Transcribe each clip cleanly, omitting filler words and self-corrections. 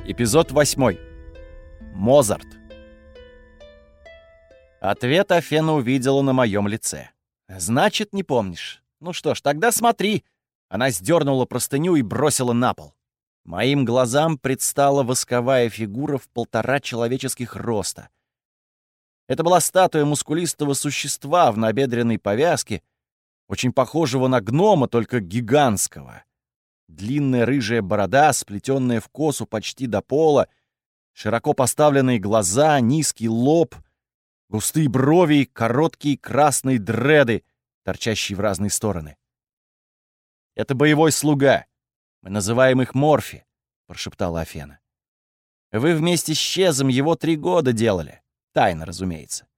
Эпизод 8. Моцарт. Ответ Афена увидела на моем лице. «Значит, не помнишь. Ну что ж, тогда смотри». Она сдернула простыню и бросила на пол. Моим глазам предстала восковая фигура в 1,5 человеческих роста. Это была статуя мускулистого существа в набедренной повязке, очень похожего на гнома, только гигантского. Длинная рыжая борода, сплетенная в косу почти до пола, широко поставленные глаза, низкий лоб, густые брови, короткие красные дреды, торчащие в разные стороны. «Это боевой слуга. Мы называем их Морфи», — прошептала Афена. «Вы вместе с Чезом его 3 года делали. Тайно, разумеется.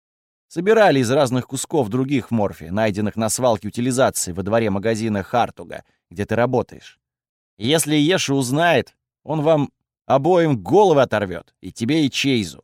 Собирали из разных кусков других Морфи, найденных на свалке утилизации во дворе магазина Хартуга, где ты работаешь. И если Еша узнает, он вам обоим головы оторвет, и тебе, и Чейзу.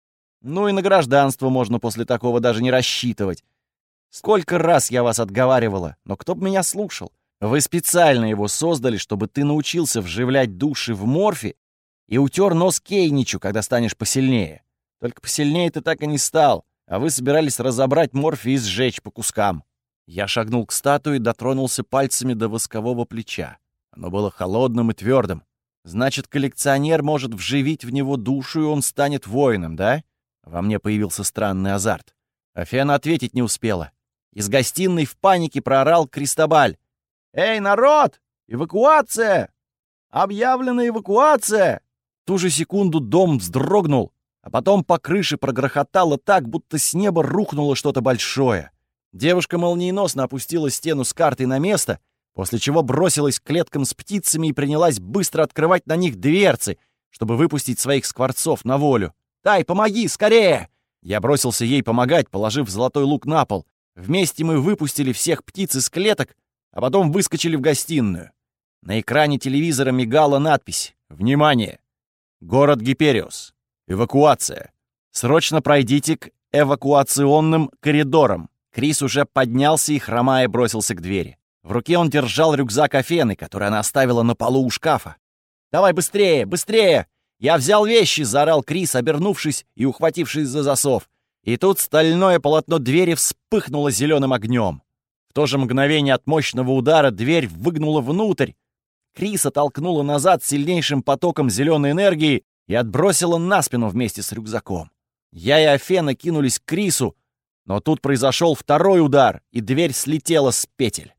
Ну и на гражданство можно после такого даже не рассчитывать. Сколько раз я вас отговаривала, но кто бы меня слушал? Вы специально его создали, чтобы ты научился вживлять души в Морфи и утер нос Кейничу, когда станешь посильнее. Только посильнее ты так и не стал, а вы собирались разобрать Морфи и сжечь по кускам». Я шагнул к статуе и дотронулся пальцами до воскового плеча. Оно было холодным и твердым. Значит, коллекционер может вживить в него душу, и он станет воином, да? Во мне появился странный азарт. Афена ответить не успела. Из гостиной в панике проорал Кристобаль. «Эй, народ! Эвакуация! Объявлена эвакуация!» В ту же секунду дом вздрогнул, а потом по крыше прогрохотало так, будто с неба рухнуло что-то большое. Девушка молниеносно опустила стену с картой на место, после чего бросилась к клеткам с птицами и принялась быстро открывать на них дверцы, чтобы выпустить своих скворцов на волю. «Тай, помоги, скорее!» Я бросился ей помогать, положив золотой лук на пол. Вместе мы выпустили всех птиц из клеток, а потом выскочили в гостиную. На экране телевизора мигала надпись «Внимание! Город Гипериус! Эвакуация! Срочно пройдите к эвакуационным коридорам!» Крис уже поднялся и, хромая, бросился к двери. В руке он держал рюкзак Афены, который она оставила на полу у шкафа. «Давай быстрее, быстрее! Я взял вещи!» — заорал Крис, обернувшись и ухватившись за засов. И тут стальное полотно двери вспыхнуло зеленым огнем. В то же мгновение от мощного удара дверь выгнула внутрь. Криса толкнула назад сильнейшим потоком зеленой энергии и отбросила на спину вместе с рюкзаком. Я и Афена кинулись к Крису, но тут произошел второй удар, и дверь слетела с петель.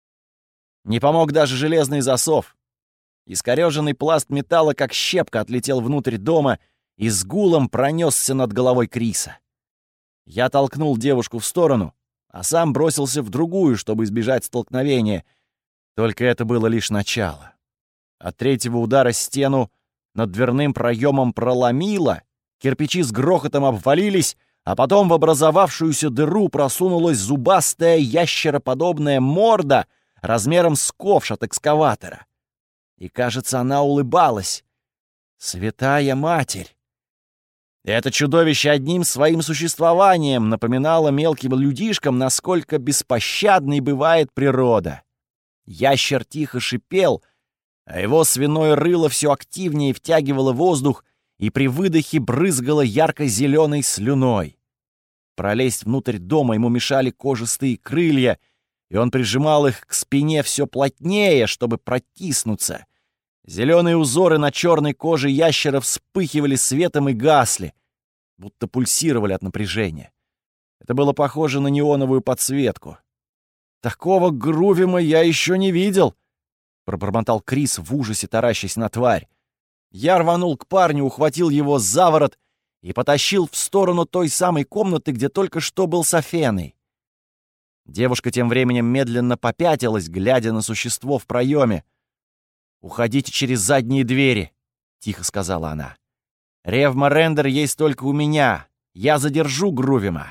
Не помог даже железный засов. Искорёженный пласт металла, как щепка, отлетел внутрь дома и с гулом пронесся над головой Криса. Я толкнул девушку в сторону, а сам бросился в другую, чтобы избежать столкновения. Только это было лишь начало. От третьего удара стену над дверным проемом проломило, кирпичи с грохотом обвалились, а потом в образовавшуюся дыру просунулась зубастая ящероподобная морда размером с ковш от экскаватора. И, кажется, она улыбалась. Святая Матерь! Это чудовище одним своим существованием напоминало мелким людишкам, насколько беспощадной бывает природа. Ящер тихо шипел, а его свиное рыло все активнее втягивало воздух и при выдохе брызгало ярко-зеленой слюной. Пролезть внутрь дома ему мешали кожистые крылья, и он прижимал их к спине все плотнее, чтобы протиснуться. Зеленые узоры на черной коже ящера вспыхивали светом и гасли, будто пульсировали от напряжения. Это было похоже на неоновую подсветку. «Такого Грувима я еще не видел!» — пробормотал Крис в ужасе, таращась на тварь. Я рванул к парню, ухватил его за ворот и потащил в сторону той самой комнаты, где только что был с Афеной. Девушка тем временем медленно попятилась, глядя на существо в проеме. «Уходите через задние двери», — тихо сказала она. «Ревма-рендер есть только у меня. Я задержу Грувима».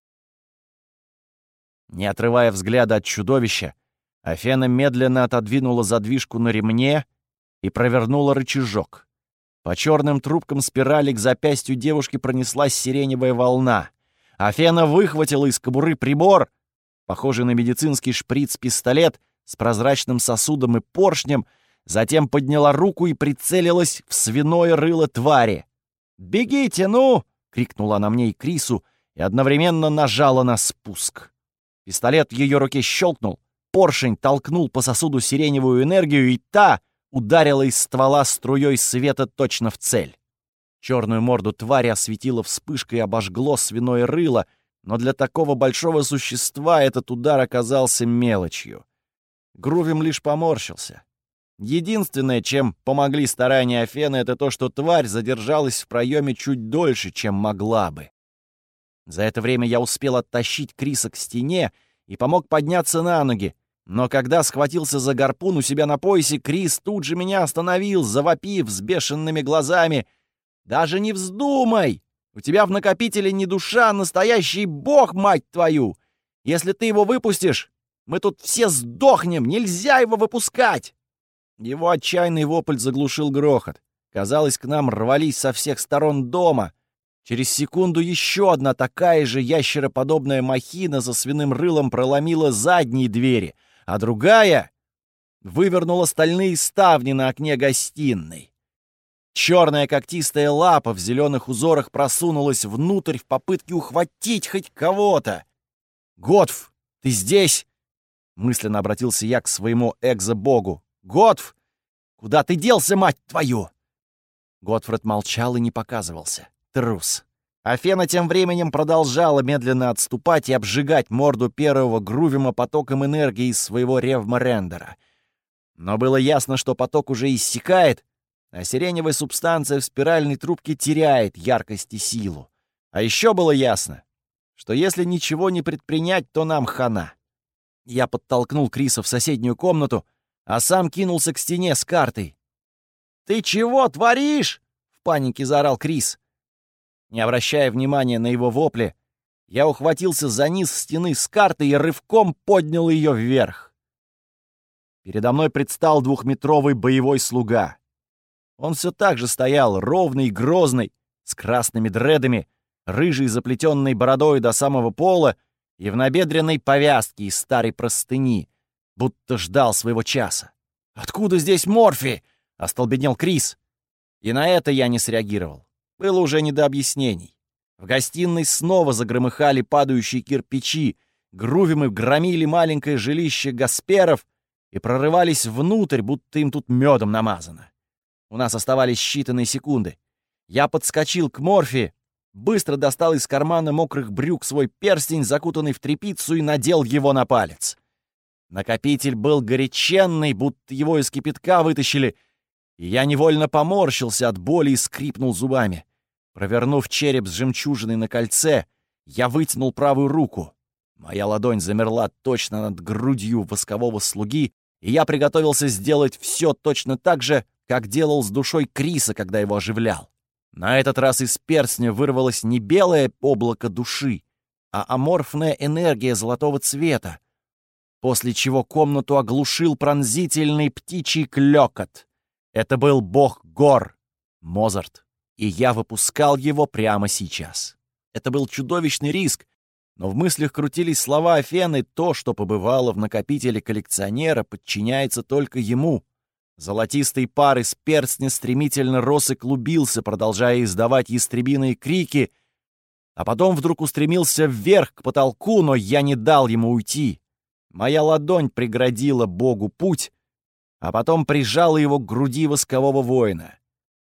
Не отрывая взгляда от чудовища, Афена медленно отодвинула задвижку на ремне и провернула рычажок. По черным трубкам спирали к запястью девушки пронеслась сиреневая волна. Афена выхватила из кобуры прибор, похожий на медицинский шприц-пистолет с прозрачным сосудом и поршнем, затем подняла руку и прицелилась в свиное рыло твари. «Бегите, ну!» — крикнула она мне и Крису, и одновременно нажала на спуск. Пистолет в ее руке щелкнул, поршень толкнул по сосуду сиреневую энергию, и та ударила из ствола струей света точно в цель. Черную морду твари осветило вспышкой и обожгло свиное рыло, но для такого большого существа этот удар оказался мелочью. Грувим лишь поморщился. Единственное, чем помогли старания Афены, это то, что тварь задержалась в проеме чуть дольше, чем могла бы. За это время я успел оттащить Криса к стене и помог подняться на ноги, но когда схватился за гарпун у себя на поясе, Крис тут же меня остановил, завопив с бешеными глазами: «Даже не вздумай! У тебя в накопителе не душа, а настоящий бог, мать твою! Если ты его выпустишь, мы тут все сдохнем! Нельзя его выпускать!» Его отчаянный вопль заглушил грохот. Казалось, к нам рвались со всех сторон дома. Через секунду еще одна такая же ящероподобная махина за свиным рылом проломила задние двери, а другая вывернула стальные ставни на окне гостиной. Черная когтистая лапа в зеленых узорах просунулась внутрь в попытке ухватить хоть кого-то. «Готф, ты здесь?» — мысленно обратился я к своему экзо-богу. «Готф! Куда ты делся, мать твою?» Готфред молчал и не показывался. Трус. Афена тем временем продолжала медленно отступать и обжигать морду первого Грувима потоком энергии из своего ревморендера. Но было ясно, что поток уже иссякает, а сиреневая субстанция в спиральной трубке теряет яркость и силу. А еще было ясно, что если ничего не предпринять, то нам хана. Я подтолкнул Криса в соседнюю комнату, а сам кинулся к стене с картой. «Ты чего творишь?» — в панике заорал Крис. Не обращая внимания на его вопли, я ухватился за низ стены с картой и рывком поднял ее вверх. Передо мной предстал двухметровый боевой слуга. Он все так же стоял, ровный и грозный, с красными дредами, рыжей заплетенной бородой до самого пола и в набедренной повязке из старой простыни, будто ждал своего часа. «Откуда здесь Морфи?» — остолбенел Крис. И на это я не среагировал. Было уже не до объяснений. В гостиной снова загромыхали падающие кирпичи, Грувимы громили маленькое жилище Гасперов и прорывались внутрь, будто им тут медом намазано. У нас оставались считанные секунды. Я подскочил к Морфи, быстро достал из кармана мокрых брюк свой перстень, закутанный в тряпицу, и надел его на палец. Накопитель был горяченный, будто его из кипятка вытащили, и я невольно поморщился от боли и скрипнул зубами. Провернув череп с жемчужиной на кольце, я вытянул правую руку. Моя ладонь замерла точно над грудью воскового слуги, и я приготовился сделать все точно так же, как делал с душой Криса, когда его оживлял. На этот раз из перстня вырвалось не белое облако души, а аморфная энергия золотого цвета, после чего комнату оглушил пронзительный птичий клёкот. Это был бог гор, Мозарт, и я выпускал его прямо сейчас. Это был чудовищный риск, но в мыслях крутились слова Афены: то, что побывало в накопителе коллекционера, подчиняется только ему. Золотистый пар из перстня стремительно рос и клубился, продолжая издавать ястребиные крики, а потом вдруг устремился вверх к потолку, но я не дал ему уйти. Моя ладонь преградила богу путь, а потом прижала его к груди воскового воина.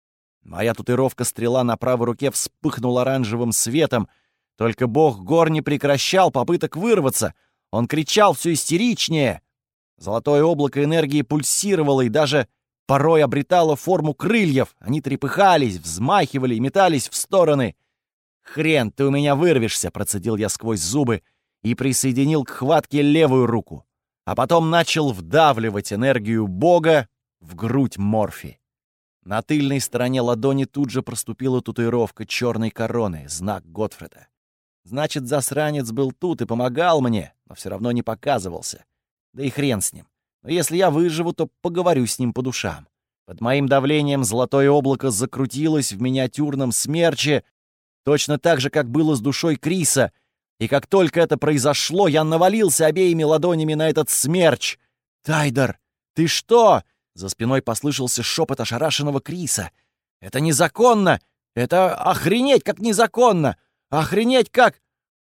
Моя татуировка-стрела на правой руке вспыхнула оранжевым светом, только бог гор не прекращал попыток вырваться. Он кричал все истеричнее. Золотое облако энергии пульсировало и даже порой обретало форму крыльев. Они трепыхались, взмахивали и метались в стороны. «Хрен ты у меня вырвешься!» — процедил я сквозь зубы и присоединил к хватке левую руку, а потом начал вдавливать энергию бога в грудь Морфи. На тыльной стороне ладони тут же проступила татуировка черной короны, знак Готфреда. Значит, засранец был тут и помогал мне, но все равно не показывался. Да и хрен с ним. Но если я выживу, то поговорю с ним по душам. Под моим давлением золотое облако закрутилось в миниатюрном смерче, точно так же, как было с душой Криса, и как только это произошло, я навалился обеими ладонями на этот смерч. «Тайдер, ты что?» За спиной послышался шепот ошарашенного Криса. «Это незаконно! Это охренеть как незаконно! Охренеть как...»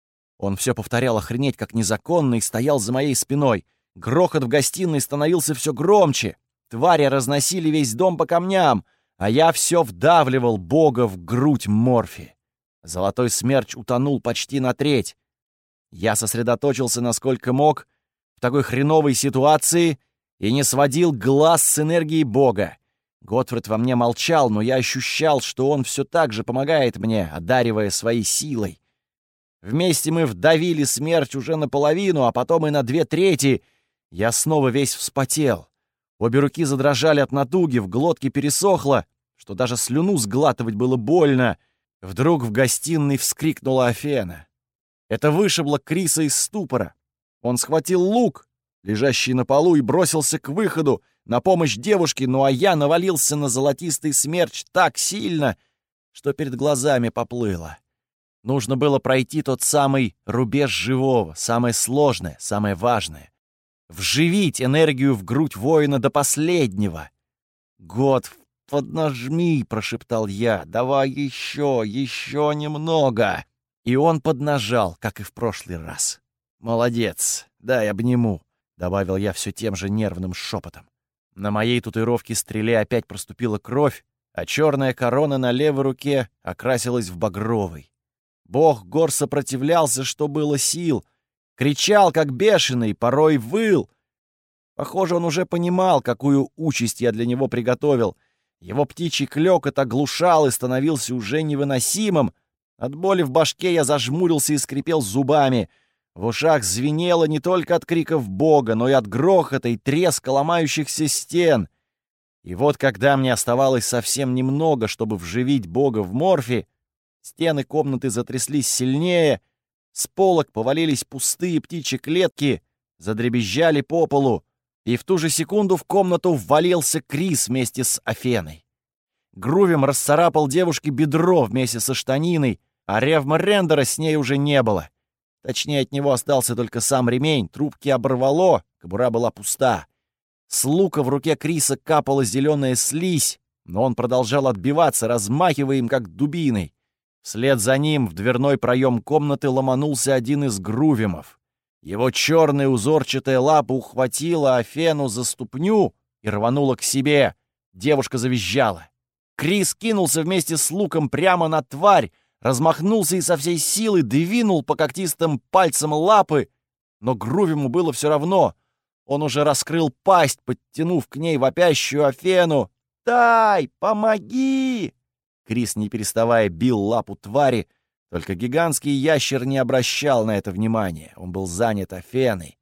Он все повторял «охренеть как незаконно» и стоял за моей спиной. Грохот в гостиной становился все громче. Твари разносили весь дом по камням, а я все вдавливал Бога в грудь Морфи. Золотой смерч утонул почти на треть. Я сосредоточился насколько мог в такой хреновой ситуации и не сводил глаз с энергии Бога. Готфрид во мне молчал, но я ощущал, что он все так же помогает мне, одаривая своей силой. Вместе мы вдавили смерч уже наполовину, а потом и на 2/3. Я снова весь вспотел. Обе руки задрожали от натуги, в глотке пересохло, что даже слюну сглатывать было больно. Вдруг в гостиной вскрикнула Афена. Это вышибло Криса из ступора. Он схватил лук, лежащий на полу, и бросился к выходу на помощь девушке, ну а я навалился на золотистый смерч так сильно, что перед глазами поплыло. Нужно было пройти тот самый рубеж живого, самое сложное, самое важное. Вживить энергию в грудь воина до последнего. «Год, поднажми!» — прошептал я. «Давай еще немного!» И он поднажал, как и в прошлый раз. «Молодец, дай обниму», — добавил я все тем же нервным шепотом. На моей татуировке стреле опять проступила кровь, а черная корона на левой руке окрасилась в багровый. Бог гор сопротивлялся, что было сил, кричал, как бешеный, порой выл. Похоже, он уже понимал, какую участь я для него приготовил. Его птичий клёкот оглушал и становился уже невыносимым. От боли в башке я зажмурился и скрипел зубами. В ушах звенело не только от криков Бога, но и от грохота и треска ломающихся стен. И вот когда мне оставалось совсем немного, чтобы вживить Бога в Морфи, стены комнаты затряслись сильнее, с полок повалились пустые птичьи клетки, задребезжали по полу, и в ту же секунду в комнату ввалился Крис вместе с Афеной. Грувим расцарапал девушке бедро вместе со штаниной, а Ревма Рендера с ней уже не было. Точнее, от него остался только сам ремень, трубки оборвало, кобура была пуста. С лука в руке Криса капала зеленая слизь, но он продолжал отбиваться, размахивая им как дубиной. Вслед за ним в дверной проем комнаты ломанулся один из грувимов. Его черная узорчатая лапа ухватила Афену за ступню и рванула к себе. Девушка завизжала. Крис кинулся вместе с луком прямо на тварь, размахнулся и со всей силы двинул по когтистым пальцам лапы, но грувиму было все равно. Он уже раскрыл пасть, подтянув к ней вопящую Афену. «Тай, помоги!» Крис, не переставая, бил лапу твари, только гигантский ящер не обращал на это внимания. Он был занят Афеной.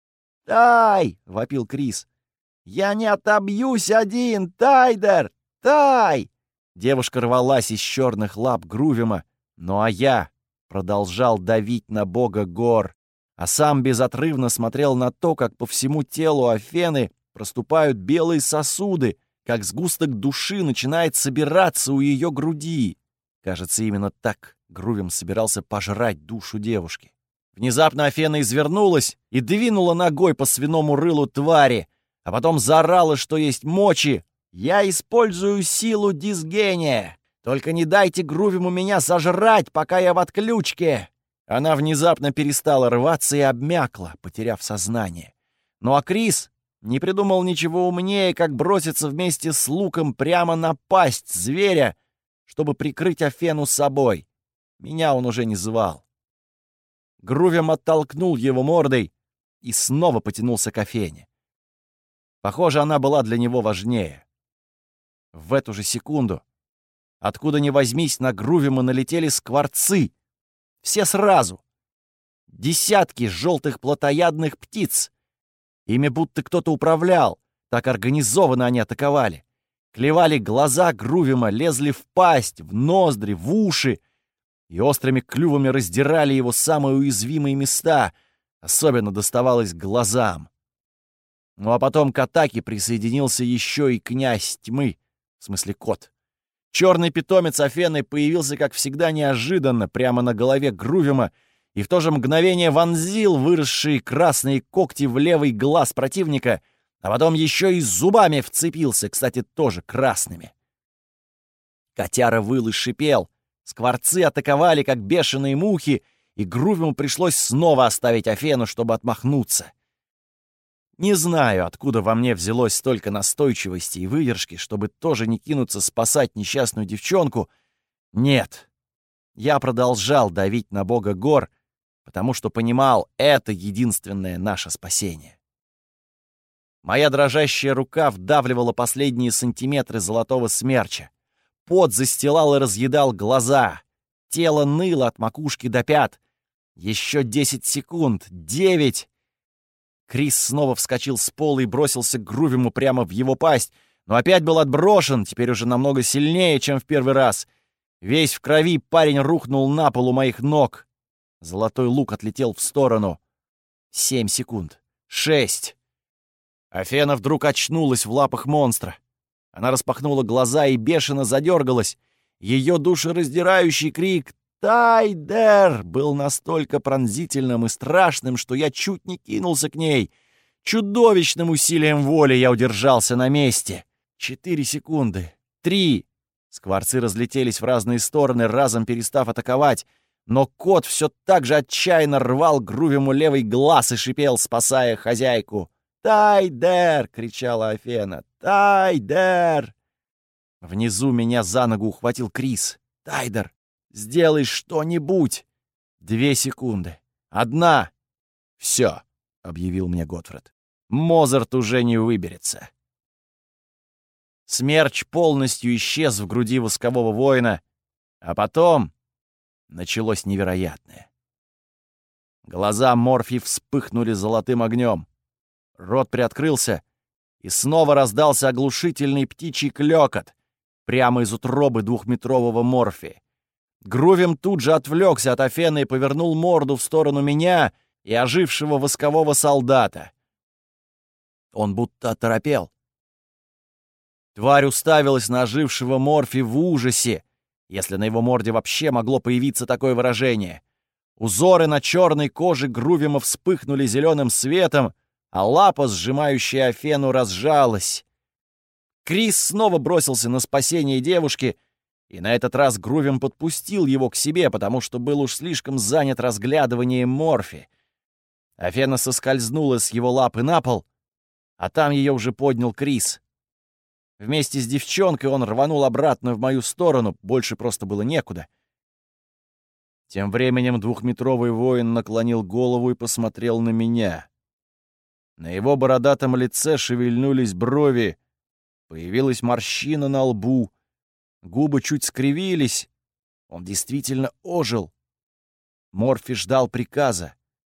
«Тай!» — вопил Крис. «Я не отобьюсь один, Тайдер! Тай!» Девушка рвалась из черных лап грувима, ну а я продолжал давить на Бога гор, а сам безотрывно смотрел на то, как по всему телу Афены проступают белые сосуды, как сгусток души начинает собираться у ее груди. Кажется, именно так Грувим собирался пожрать душу девушки. Внезапно Афена извернулась и двинула ногой по свиному рылу твари, а потом заорала, что есть мочи. «Я использую силу дисгения! Только не дайте Грувиму меня сожрать, пока я в отключке!» Она внезапно перестала рваться и обмякла, потеряв сознание. Ну а Крис не придумал ничего умнее, как броситься вместе с луком прямо на пасть зверя, чтобы прикрыть Афену собой. Меня он уже не звал. Грувим оттолкнул его мордой и снова потянулся к Афене. Похоже, она была для него важнее. В эту же секунду, откуда ни возьмись, на Грувима налетели скворцы. Все сразу. Десятки желтых плотоядных птиц. Ими будто кто-то управлял, так организованно они атаковали. Клевали глаза Грувима, лезли в пасть, в ноздри, в уши и острыми клювами раздирали его самые уязвимые места. Особенно доставалось глазам. Ну а потом к атаке присоединился еще и князь тьмы, в смысле кот. Черный питомец Афены появился, как всегда, неожиданно, прямо на голове Грувима, и в то же мгновение вонзил выросшие красные когти в левый глаз противника, А потом еще и зубами вцепился, кстати, тоже красными. Котяра выл и шипел. Скворцы атаковали, как бешеные мухи, и Грувиму пришлось снова оставить Афену, чтобы отмахнуться. Не знаю, откуда во мне взялось столько настойчивости и выдержки, чтобы тоже не кинуться спасать несчастную девчонку. Нет. Я продолжал давить на бога гор, потому что понимал, это единственное наше спасение. Моя дрожащая рука вдавливала последние сантиметры золотого смерча. Пот застилал и разъедал глаза. Тело ныло от макушки до пят. Еще 10 секунд. 9. Крис снова вскочил с пола и бросился к Грувиму прямо в его пасть, но опять был отброшен, теперь уже намного сильнее, чем в первый раз. Весь в крови парень рухнул на пол у моих ног. Золотой лук отлетел в сторону. 7 секунд. 6. Афена вдруг очнулась в лапах монстра. Она распахнула глаза и бешено задергалась. Ее душераздирающий крик «Тайдер!» был настолько пронзительным и страшным, что я чуть не кинулся к ней. Чудовищным усилием воли я удержался на месте. 4 секунды. 3. Скворцы разлетелись в разные стороны, разом перестав атаковать. Но кот все так же отчаянно рвал Грувиму левый глаз и шипел, спасая хозяйку. «Тайдер!» — кричала Афена. «Тайдер!» Внизу меня за ногу ухватил Крис. «Тайдер, сделай что-нибудь!» 2 секунды. 1. «Все», — объявил мне Готфрид. «Мозарт уже не выберется». Смерч полностью исчез в груди воскового воина, а потом началось невероятное. Глаза Морфи вспыхнули золотым огнем. Рот приоткрылся, и снова раздался оглушительный птичий клёкот прямо из утробы 2-метрового Морфи. Грувим тут же отвлекся от Афены и повернул морду в сторону меня и ожившего воскового солдата. Он будто оторопел. Тварь уставилась на ожившего Морфи в ужасе, если на его морде вообще могло появиться такое выражение. Узоры на черной коже Грувима вспыхнули зеленым светом, а лапа, сжимающая Афену, разжалась. Крис снова бросился на спасение девушки, и на этот раз Грувим подпустил его к себе, потому что был уж слишком занят разглядыванием Морфи. Афена соскользнула с его лапы на пол, а там ее уже поднял Крис. Вместе с девчонкой он рванул обратно в мою сторону, больше просто было некуда. Тем временем 2-метровый воин наклонил голову и посмотрел на меня. На его бородатом лице шевельнулись брови, появилась морщина на лбу, губы чуть скривились. Он действительно ожил. Морфи ждал приказа.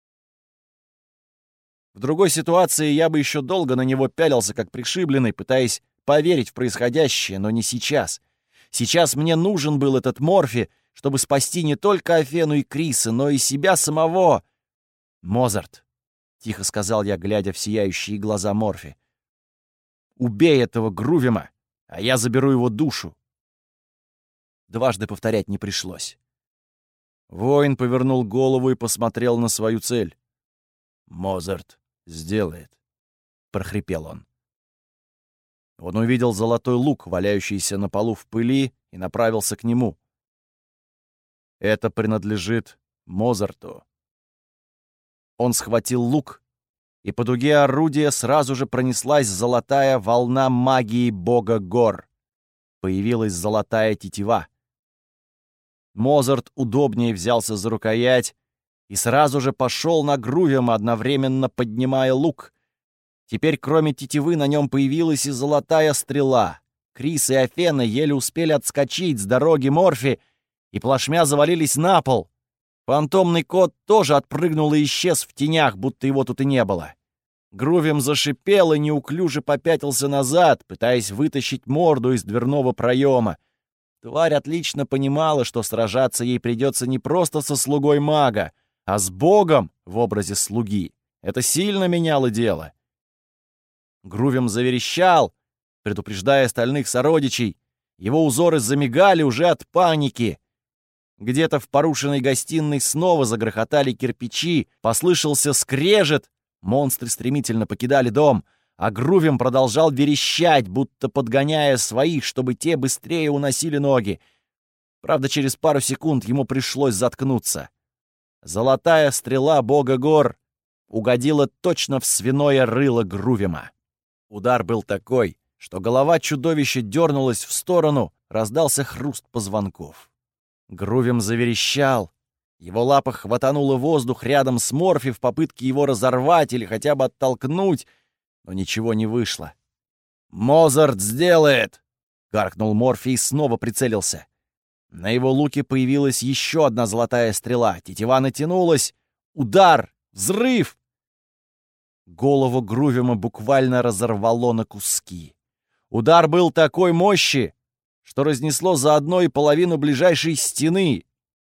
В другой ситуации я бы еще долго на него пялился, как пришибленный, пытаясь поверить в происходящее, но не сейчас. Сейчас мне нужен был этот Морфи, чтобы спасти не только Афену и Криса, но и себя самого. «Мозарт», — тихо сказал я, глядя в сияющие глаза Морфи, — «убей этого Грувима, а я заберу его душу». Дважды повторять не пришлось. Воин повернул голову и посмотрел на свою цель. «Мозарт сделает», — прохрипел он. Он увидел золотой лук, валяющийся на полу в пыли, и направился к нему. «Это принадлежит Мозарту». Он схватил лук, и по дуге орудия сразу же пронеслась золотая волна магии бога гор. Появилась золотая тетива. Мозарт удобнее взялся за рукоять и сразу же пошел на Грувима, одновременно поднимая лук. Теперь, кроме тетивы, на нем появилась и золотая стрела. Крис и Афена еле успели отскочить с дороги Морфи и плашмя завалились на пол. Фантомный кот тоже отпрыгнул и исчез в тенях, будто его тут и не было. Грувим зашипел и неуклюже попятился назад, пытаясь вытащить морду из дверного проема. Тварь отлично понимала, что сражаться ей придется не просто со слугой мага, а с богом в образе слуги. Это сильно меняло дело. Грувим заверещал, предупреждая остальных сородичей. Его узоры замигали уже от паники. Где-то в порушенной гостиной снова загрохотали кирпичи, послышался скрежет. Монстры стремительно покидали дом. а Грувим продолжал верещать, будто подгоняя своих, чтобы те быстрее уносили ноги. Правда, через пару секунд ему пришлось заткнуться. Золотая стрела бога гор угодила точно в свиное рыло Грувима. Удар был такой, что голова чудовища дернулась в сторону, раздался хруст позвонков. Грувим заверещал. Его лапа хватанула воздух рядом с Морфи в попытке его разорвать или хотя бы оттолкнуть, но ничего не вышло. «Мозарт сделает!» — гаркнул Морфи и снова прицелился. На его луке появилась еще одна золотая стрела. Тетива натянулась. Удар! Взрыв! Голову Грувима буквально разорвало на куски. Удар был такой мощи, что разнесло заодно и половину ближайшей стены.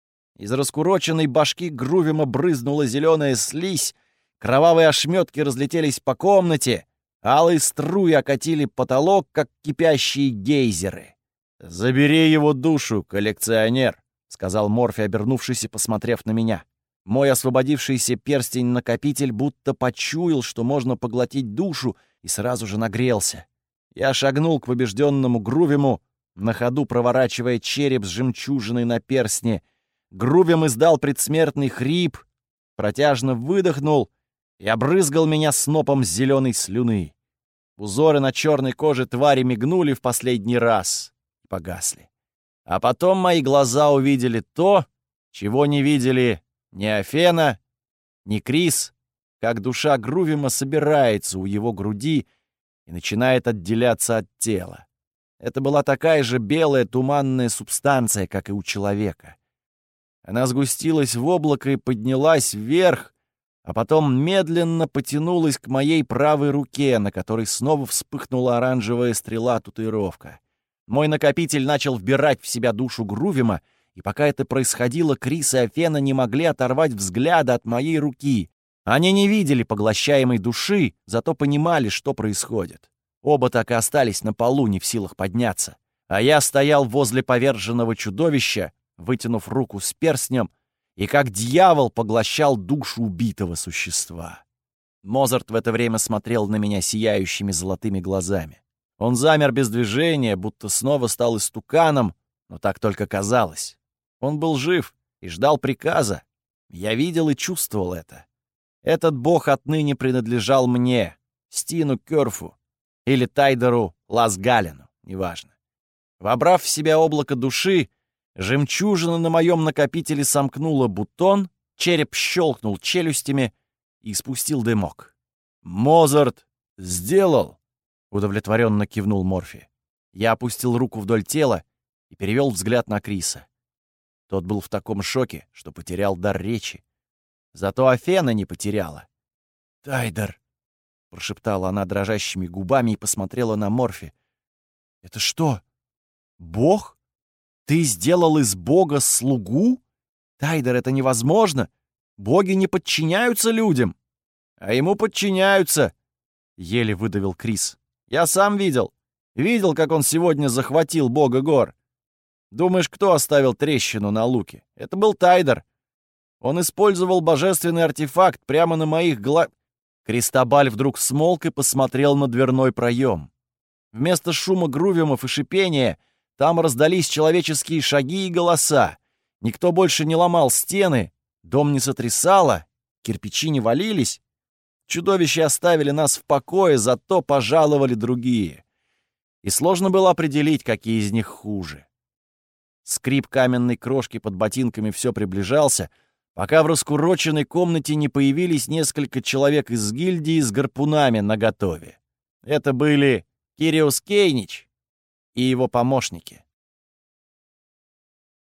Из раскуроченной башки Грувима брызнула зеленая слизь, кровавые ошметки разлетелись по комнате, алые струи окатили потолок, как кипящие гейзеры. «Забери его душу, коллекционер», — сказал Морфи, обернувшись и посмотрев на меня. Мой освободившийся перстень-накопитель будто почуял, что можно поглотить душу, и сразу же нагрелся. Я шагнул к побежденному Грувиму, на ходу проворачивая череп с жемчужиной на перстне. Грувим издал предсмертный хрип, протяжно выдохнул и обрызгал меня снопом зеленой слюны. Узоры на черной коже твари мигнули в последний раз и погасли. А потом мои глаза увидели то, чего не видели ни Афена, ни Крис, как душа Грувима собирается у его груди и начинает отделяться от тела. Это была такая же белая туманная субстанция, как и у человека. Она сгустилась в облако и поднялась вверх, а потом медленно потянулась к моей правой руке, на которой снова вспыхнула оранжевая стрела-татуировка. Мой накопитель начал вбирать в себя душу Грувима, и пока это происходило, Крис и Афена не могли оторвать взгляда от моей руки. Они не видели поглощаемой души, зато понимали, что происходит. Оба так и остались на полу, не в силах подняться. А я стоял возле поверженного чудовища, вытянув руку с перстнем, и как дьявол поглощал душу убитого существа. Мозарт в это время смотрел на меня сияющими золотыми глазами. Он замер без движения, будто снова стал истуканом, но так только казалось. Он был жив и ждал приказа. Я видел и чувствовал это. Этот бог отныне принадлежал мне, Стину Кёрфу или Тайдеру Ласгалену, неважно. Вобрав в себя облако души, жемчужина на моем накопителе сомкнула бутон, череп щелкнул челюстями и спустил дымок. «Мозарт сделал!» — удовлетворенно кивнул Морфи. Я опустил руку вдоль тела и перевел взгляд на Криса. Тот был в таком шоке, что потерял дар речи. Зато Афена не потеряла. «Тайдер!» — прошептала она дрожащими губами и посмотрела на Морфи. «Это что, бог? Ты сделал из бога слугу? Тайдер, это невозможно! Боги не подчиняются людям!» «А ему подчиняются!» — еле выдавил Крис. «Я сам видел. Видел, как он сегодня захватил бога гор. Думаешь, кто оставил трещину на луке? Это был Тайдер. Он использовал божественный артефакт прямо на моих Кристобаль вдруг смолк и посмотрел на дверной проем. Вместо шума Грувимов и шипения там раздались человеческие шаги и голоса. Никто больше не ломал стены, дом не сотрясало, кирпичи не валились. Чудовища оставили нас в покое, зато пожаловали другие. И сложно было определить, какие из них хуже. Скрип каменной крошки под ботинками все приближался, пока в раскуроченной комнате не появились несколько человек из гильдии с гарпунами наготове. Это были Кириос Кейнич и его помощники.